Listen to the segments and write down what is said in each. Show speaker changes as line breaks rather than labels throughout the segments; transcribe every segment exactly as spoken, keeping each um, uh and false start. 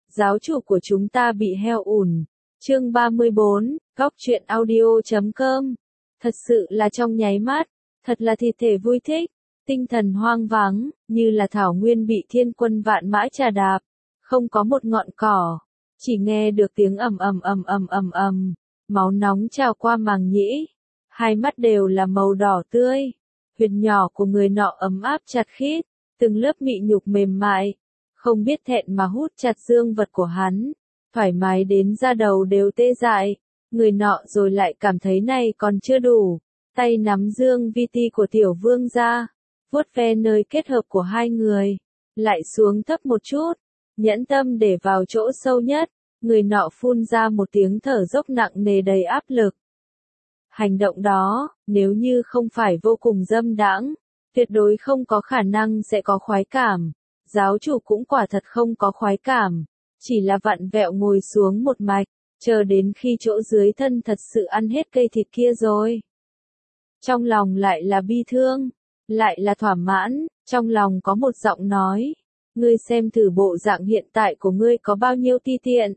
giáo chủ của chúng ta bị heo ủn. Chương ba mươi bốn, góc truyện audio chấm com. Thật sự là trong nháy mắt, thật là thịt thể vui thích, tinh thần hoang vắng, như là thảo nguyên bị thiên quân vạn mã trà đạp, không có một ngọn cỏ, chỉ nghe được tiếng ầm ầm ầm ầm ầm ầm, máu nóng trào qua màng nhĩ, hai mắt đều là màu đỏ tươi, huyệt nhỏ của người nọ ấm áp chặt khít, từng lớp mị nhục mềm mại, không biết thẹn mà hút chặt dương vật của hắn, thoải mái đến da đầu đều tê dại, người nọ rồi lại cảm thấy này còn chưa đủ, tay nắm dương vi ti của tiểu vương ra, vuốt ve nơi kết hợp của hai người, lại xuống thấp một chút, nhẫn tâm để vào chỗ sâu nhất, người nọ phun ra một tiếng thở dốc nặng nề đầy áp lực. Hành động đó, nếu như không phải vô cùng dâm đãng, tuyệt đối không có khả năng sẽ có khoái cảm. Giáo chủ cũng quả thật không có khoái cảm, chỉ là vặn vẹo ngồi xuống một mạch, chờ đến khi chỗ dưới thân thật sự ăn hết cây thịt kia rồi. Trong lòng lại là bi thương, lại là thỏa mãn, trong lòng có một giọng nói, ngươi xem thử bộ dạng hiện tại của ngươi có bao nhiêu ti tiện.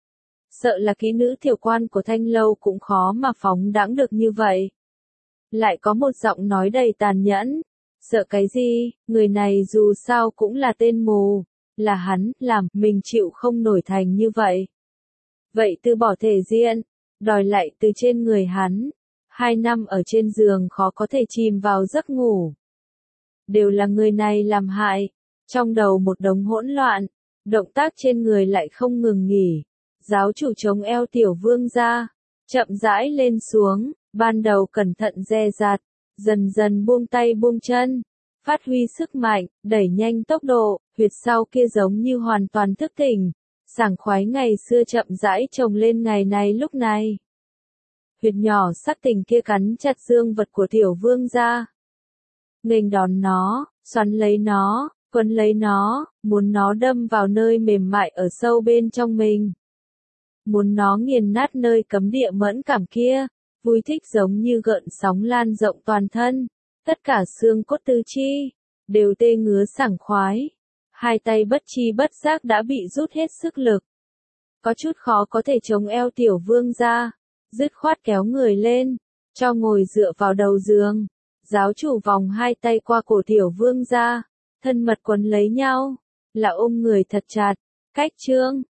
Sợ là kỹ nữ tiểu quan của Thanh Lâu cũng khó mà phóng đãng được như vậy. Lại có một giọng nói đầy tàn nhẫn, sợ cái gì, người này dù sao cũng là tên mù, là hắn, làm, mình chịu không nổi thành như vậy. Vậy từ bỏ thể diện, đòi lại từ trên người hắn, hai năm ở trên giường khó có thể chìm vào giấc ngủ. Đều là người này làm hại, trong đầu một đống hỗn loạn, động tác trên người lại không ngừng nghỉ. Giáo chủ chống eo tiểu vương ra, chậm rãi lên xuống, ban đầu cẩn thận dè dặt, dần dần buông tay buông chân, phát huy sức mạnh, đẩy nhanh tốc độ, huyệt sau kia giống như hoàn toàn thức tỉnh, sảng khoái ngày xưa chậm rãi chồng lên ngày này lúc này. Huyệt nhỏ sắc tình kia cắn chặt dương vật của tiểu vương ra. Nghênh đón nó, xoắn lấy nó, quấn lấy nó, muốn nó đâm vào nơi mềm mại ở sâu bên trong mình. Muốn nó nghiền nát nơi cấm địa mẫn cảm kia, vui thích giống như gợn sóng lan rộng toàn thân, tất cả xương cốt tứ chi, đều tê ngứa sảng khoái. Hai tay bất chi bất giác đã bị rút hết sức lực. Có chút khó có thể chống eo tiểu vương ra, dứt khoát kéo người lên, cho ngồi dựa vào đầu giường. Giáo chủ vòng hai tay qua cổ tiểu vương ra, thân mật quấn lấy nhau, là ôm người thật chặt, cách trương,